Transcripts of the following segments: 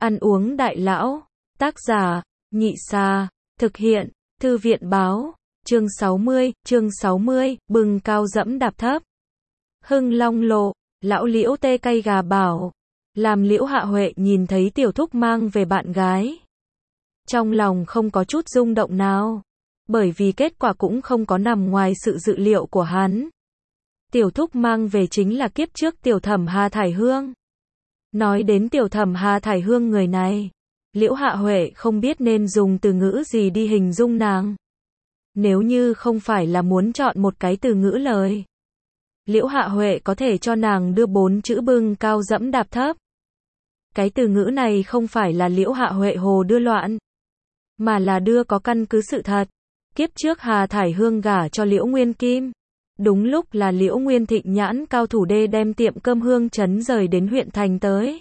Ăn uống đại lão. Tác giả, Nhị Xa. Thực hiện, Thư viện báo. Chương 60, bừng cao dẫm đạp thấp. Hưng Long lộ, lão Liễu tê cay gà bảo. Làm Liễu Hạ Huệ nhìn thấy tiểu thúc mang về bạn gái. Trong lòng không có chút rung động nào. Bởi vì kết quả cũng không có nằm ngoài sự dự liệu của hắn. Tiểu thúc mang về chính là kiếp trước tiểu thẩm Hà Thải Hương. Nói đến tiểu thẩm Hà Thải Hương người này, Liễu Hạ Huệ không biết nên dùng từ ngữ gì đi hình dung nàng. Nếu như không phải là muốn chọn một cái từ ngữ lời, Liễu Hạ Huệ có thể cho nàng đưa 4 chữ bừng cao dẫm đạp thấp. Cái từ ngữ này không phải là Liễu Hạ Huệ hồ đưa loạn, mà là đưa có căn cứ sự thật. Kiếp trước Hà Thải Hương gả cho Liễu Nguyên Kim. Đúng lúc là Liễu Nguyên Thịnh nhãn cao thủ đê đem tiệm cơm Hương Trấn rời đến huyện thành tới.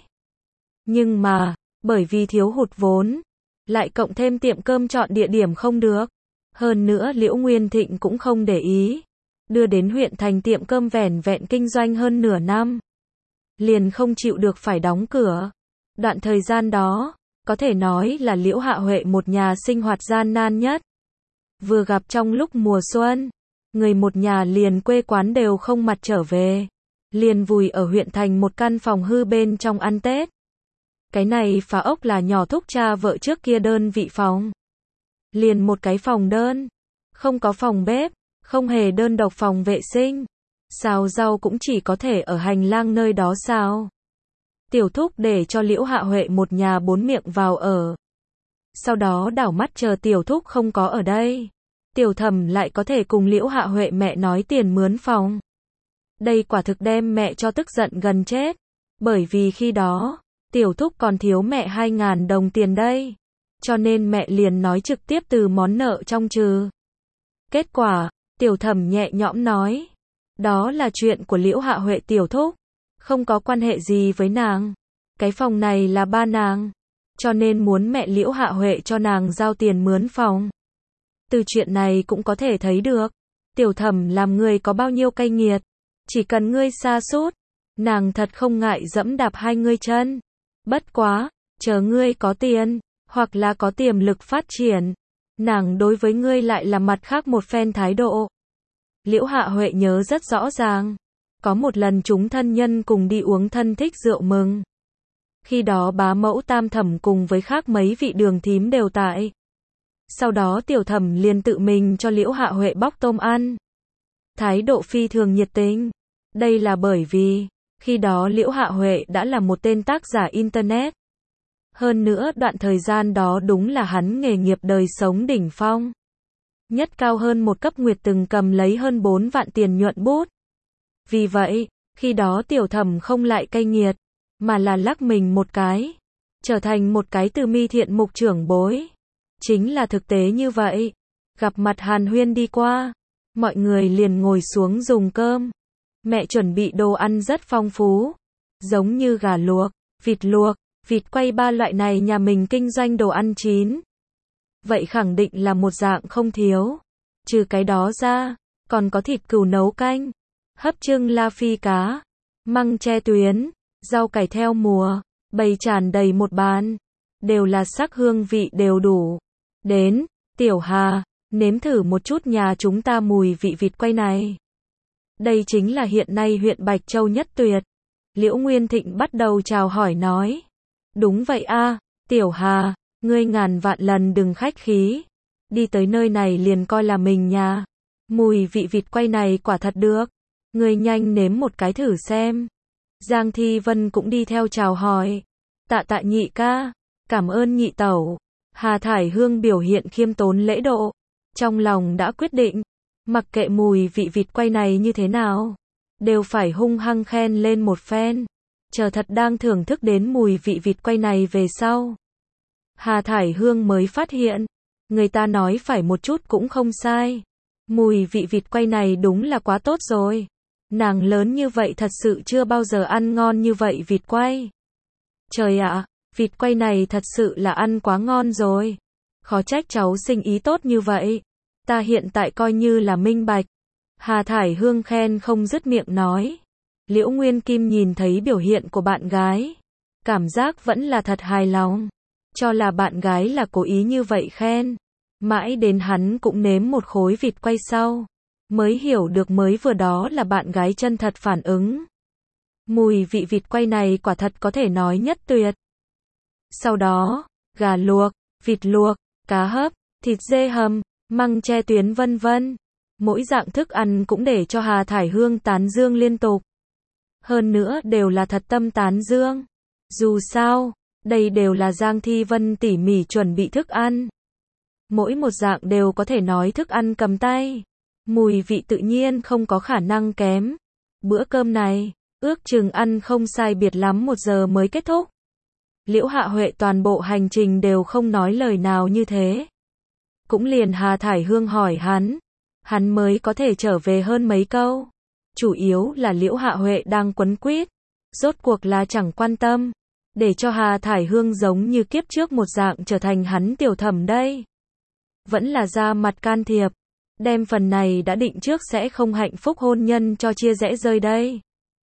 Nhưng mà, bởi vì thiếu hụt vốn, lại cộng thêm tiệm cơm chọn địa điểm không được. Hơn nữa Liễu Nguyên Thịnh cũng không để ý. Đưa đến huyện thành tiệm cơm vẻn vẹn kinh doanh hơn nửa năm. Liền không chịu được phải đóng cửa. Đoạn thời gian đó, có thể nói là Liễu Hạ Huệ một nhà sinh hoạt gian nan nhất. Vừa gặp trong lúc mùa xuân, người một nhà liền quê quán đều không mặt trở về. Liền vùi ở huyện thành một căn phòng hư bên trong ăn Tết. Cái này phá ốc là nhỏ thúc cha vợ trước kia đơn vị phòng. Liền một cái phòng đơn. Không có phòng bếp, không hề đơn độc phòng vệ sinh. Xào rau cũng chỉ có thể ở hành lang nơi đó xào. Tiểu thúc để cho Liễu Hạ Huệ một nhà 4 miệng vào ở. Sau đó đảo mắt chờ tiểu thúc không có ở đây. Tiểu thẩm lại có thể cùng Liễu Hạ Huệ mẹ nói tiền mướn phòng. Đây quả thực đem mẹ cho tức giận gần chết. Bởi vì khi đó, tiểu thúc còn thiếu mẹ 2.000 đồng tiền đây. Cho nên mẹ liền nói trực tiếp từ món nợ trong trừ. Kết quả, tiểu thẩm nhẹ nhõm nói. Đó là chuyện của Liễu Hạ Huệ tiểu thúc. Không có quan hệ gì với nàng. Cái phòng này là ba nàng. Cho nên muốn mẹ Liễu Hạ Huệ cho nàng giao tiền mướn phòng. Từ chuyện này cũng có thể thấy được. Tiểu thẩm làm người có bao nhiêu cay nghiệt. Chỉ cần ngươi sa sút, nàng thật không ngại dẫm đạp hai ngươi chân. Bất quá, chờ ngươi có tiền, hoặc là có tiềm lực phát triển, nàng đối với ngươi lại là mặt khác một phen thái độ. Liễu Hạ Huệ nhớ rất rõ ràng. Có một lần chúng thân nhân cùng đi uống thân thích rượu mừng. Khi đó bá mẫu tam thẩm cùng với khác mấy vị đường thím đều tại. Sau đó tiểu thẩm liền tự mình cho Liễu Hạ Huệ bóc tôm ăn. Thái độ phi thường nhiệt tình. Đây là bởi vì, khi đó Liễu Hạ Huệ đã là một tên tác giả Internet. Hơn nữa đoạn thời gian đó đúng là hắn nghề nghiệp đời sống đỉnh phong. Nhất cao hơn một cấp nguyệt từng cầm lấy hơn 4 vạn tiền nhuận bút. Vì vậy, khi đó tiểu thẩm không lại cay nghiệt, mà là lắc mình một cái. Trở thành một cái từ mi thiện mục trưởng bối. Chính là thực tế như vậy. Gặp mặt hàn huyên đi qua. Mọi người liền ngồi xuống dùng cơm. Mẹ chuẩn bị đồ ăn rất phong phú. Giống như gà luộc, vịt quay ba loại này nhà mình kinh doanh đồ ăn chín. Vậy khẳng định là một dạng không thiếu. Trừ cái đó ra, còn có thịt cừu nấu canh, hấp trưng la phi cá, măng tre tuyến, rau cải theo mùa, bày tràn đầy một bàn. Đều là sắc hương vị đều đủ. Đến, Tiểu Hà, nếm thử một chút nhà chúng ta mùi vị vịt quay này. Đây chính là hiện nay huyện Bạch Châu nhất tuyệt. Liễu Nguyên Thịnh bắt đầu chào hỏi nói. Đúng vậy a, Tiểu Hà, ngươi ngàn vạn lần đừng khách khí. Đi tới nơi này liền coi là mình nhà. Mùi vị vịt quay này quả thật được. Ngươi nhanh nếm một cái thử xem. Giang Thi Vân cũng đi theo chào hỏi. Tạ nhị ca, cảm ơn nhị tẩu. Hà Thải Hương biểu hiện khiêm tốn lễ độ. Trong lòng đã quyết định. Mặc kệ mùi vị vịt quay này như thế nào, đều phải hung hăng khen lên một phen. Chờ thật đang thưởng thức đến mùi vị vịt quay này về sau. Hà Thải Hương mới phát hiện, người ta nói phải một chút cũng không sai. Mùi vị vịt quay này đúng là quá tốt rồi. Nàng lớn như vậy thật sự chưa bao giờ ăn ngon như vậy vịt quay. Trời ạ, vịt quay này thật sự là ăn quá ngon rồi. Khó trách cháu sinh ý tốt như vậy. Ta hiện tại coi như là minh bạch. Hà Thải Hương khen không dứt miệng nói. Liễu Nguyên Kim nhìn thấy biểu hiện của bạn gái. cảm giác vẫn là thật hài lòng. Cho là bạn gái là cố ý như vậy khen. Mãi đến hắn cũng nếm một khối vịt quay sau. Mới hiểu được mới vừa đó là bạn gái chân thật phản ứng. Mùi vị vịt quay này quả thật có thể nói nhất tuyệt. Sau đó, gà luộc, vịt luộc, cá hấp, thịt dê hầm, măng tre tuyến vân vân. Mỗi dạng thức ăn cũng để cho Hà Thải Hương tán dương liên tục. Hơn nữa đều là thật tâm tán dương. Dù sao, đây đều là Giang Thi Vân tỉ mỉ chuẩn bị thức ăn. Mỗi một dạng đều có thể nói thức ăn cầm tay. Mùi vị tự nhiên không có khả năng kém. Bữa cơm này, ước chừng ăn không sai biệt lắm 1 giờ mới kết thúc. Liễu Hạ Huệ toàn bộ hành trình đều không nói lời nào như thế. Cũng liền Hà Thải Hương hỏi hắn mới có thể trở về hơn mấy câu. Chủ yếu là Liễu Hạ Huệ đang quấn quýt, rốt cuộc là chẳng quan tâm, để cho Hà Thải Hương giống như kiếp trước một dạng trở thành hắn tiểu thẩm đây. Vẫn là ra mặt can thiệp, đem phần này đã định trước sẽ không hạnh phúc hôn nhân cho chia rẽ rơi đây.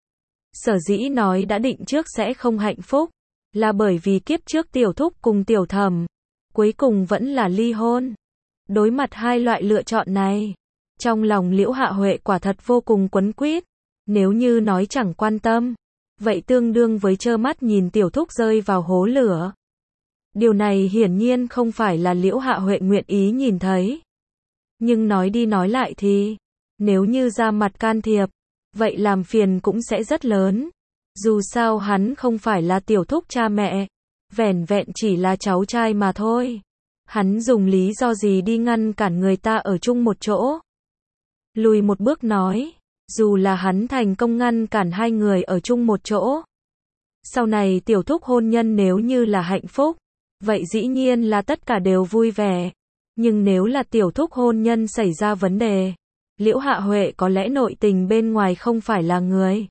Sở dĩ nói đã định trước sẽ không hạnh phúc, là bởi vì kiếp trước tiểu thúc cùng tiểu thẩm, cuối cùng vẫn là ly hôn. Đối mặt hai loại lựa chọn này, trong lòng Liễu Hạ Huệ quả thật vô cùng quấn quýt. Nếu như nói chẳng quan tâm, vậy tương đương với trơ mắt nhìn tiểu thúc rơi vào hố lửa. Điều này hiển nhiên không phải là Liễu Hạ Huệ nguyện ý nhìn thấy. Nhưng nói đi nói lại thì, nếu như ra mặt can thiệp, vậy làm phiền cũng sẽ rất lớn. Dù sao hắn không phải là tiểu thúc cha mẹ, vẻn vẹn chỉ là cháu trai mà thôi. Hắn dùng lý do gì đi ngăn cản người ta ở chung một chỗ? Lùi một bước nói, dù là hắn thành công ngăn cản hai người ở chung một chỗ, sau này tiểu thúc hôn nhân nếu như là hạnh phúc, vậy dĩ nhiên là tất cả đều vui vẻ. Nhưng nếu là tiểu thúc hôn nhân xảy ra vấn đề, Liễu Hạ Huệ có lẽ nội tình bên ngoài không phải là người.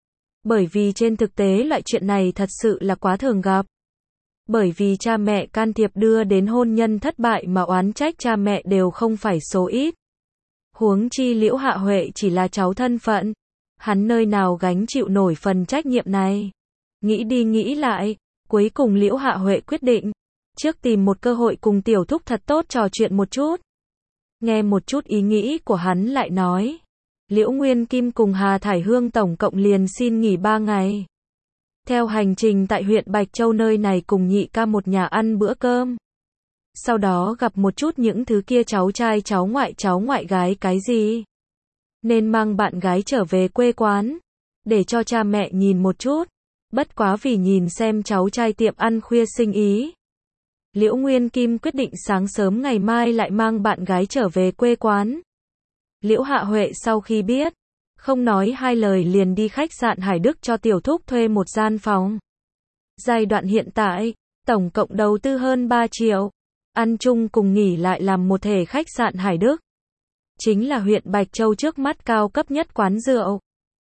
Bởi vì trên thực tế loại chuyện này thật sự là quá thường gặp. Bởi vì cha mẹ can thiệp đưa đến hôn nhân thất bại mà oán trách cha mẹ đều không phải số ít. Huống chi Liễu Hạ Huệ chỉ là cháu thân phận, hắn nơi nào gánh chịu nổi phần trách nhiệm này. Nghĩ đi nghĩ lại, cuối cùng Liễu Hạ Huệ quyết định, trước tìm một cơ hội cùng tiểu thúc thật tốt trò chuyện một chút. Nghe một chút ý nghĩ của hắn lại nói, Liễu Nguyên Kim cùng Hà Thải Hương tổng cộng liền xin nghỉ 3 ngày. Theo hành trình tại huyện Bạch Châu nơi này cùng nhị ca một nhà ăn bữa cơm. Sau đó gặp một chút những thứ kia cháu trai cháu ngoại gái cái gì. Nên mang bạn gái trở về quê quán, để cho cha mẹ nhìn một chút. Bất quá vì nhìn xem cháu trai tiệm ăn khuya sinh ý. Liễu Nguyên Kim quyết định sáng sớm ngày mai lại mang bạn gái trở về quê quán. Liễu Hạ Huệ sau khi biết, không nói hai lời liền đi khách sạn Hải Đức cho tiểu thúc thuê một gian phòng. Giai đoạn hiện tại, tổng cộng đầu tư hơn 3 triệu. Ăn chung cùng nghỉ lại làm một thể khách sạn Hải Đức. Chính là huyện Bạch Châu trước mắt cao cấp nhất quán rượu.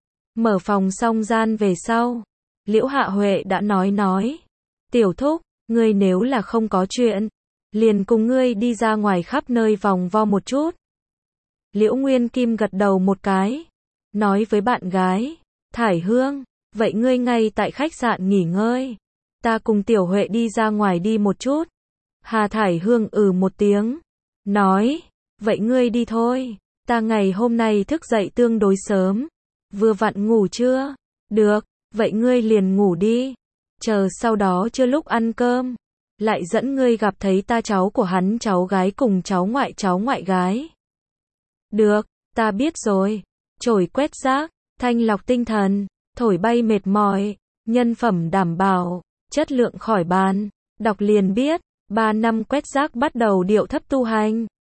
Mở phòng xong gian về sau, Liễu Hạ Huệ đã nói. Tiểu thúc, ngươi nếu là không có chuyện, liền cùng ngươi đi ra ngoài khắp nơi vòng vo một chút. Liễu Nguyên Kim gật đầu một cái, nói với bạn gái, Thải Hương, vậy ngươi ngay tại khách sạn nghỉ ngơi. Ta cùng Tiểu Huệ đi ra ngoài đi một chút. Hà Thải Hương một tiếng, nói, vậy ngươi đi thôi, ta ngày hôm nay thức dậy tương đối sớm, vừa vặn ngủ chưa? Được, vậy ngươi liền ngủ đi, chờ sau đó chưa lúc ăn cơm, lại dẫn ngươi gặp thấy ta cháu của hắn cháu gái cùng cháu ngoại gái. Được, ta biết rồi, chổi quét rác, thanh lọc tinh thần, thổi bay mệt mỏi, nhân phẩm đảm bảo, chất lượng khỏi bàn, đọc liền biết. 3 năm quét rác bắt đầu điệu thấp tu hành.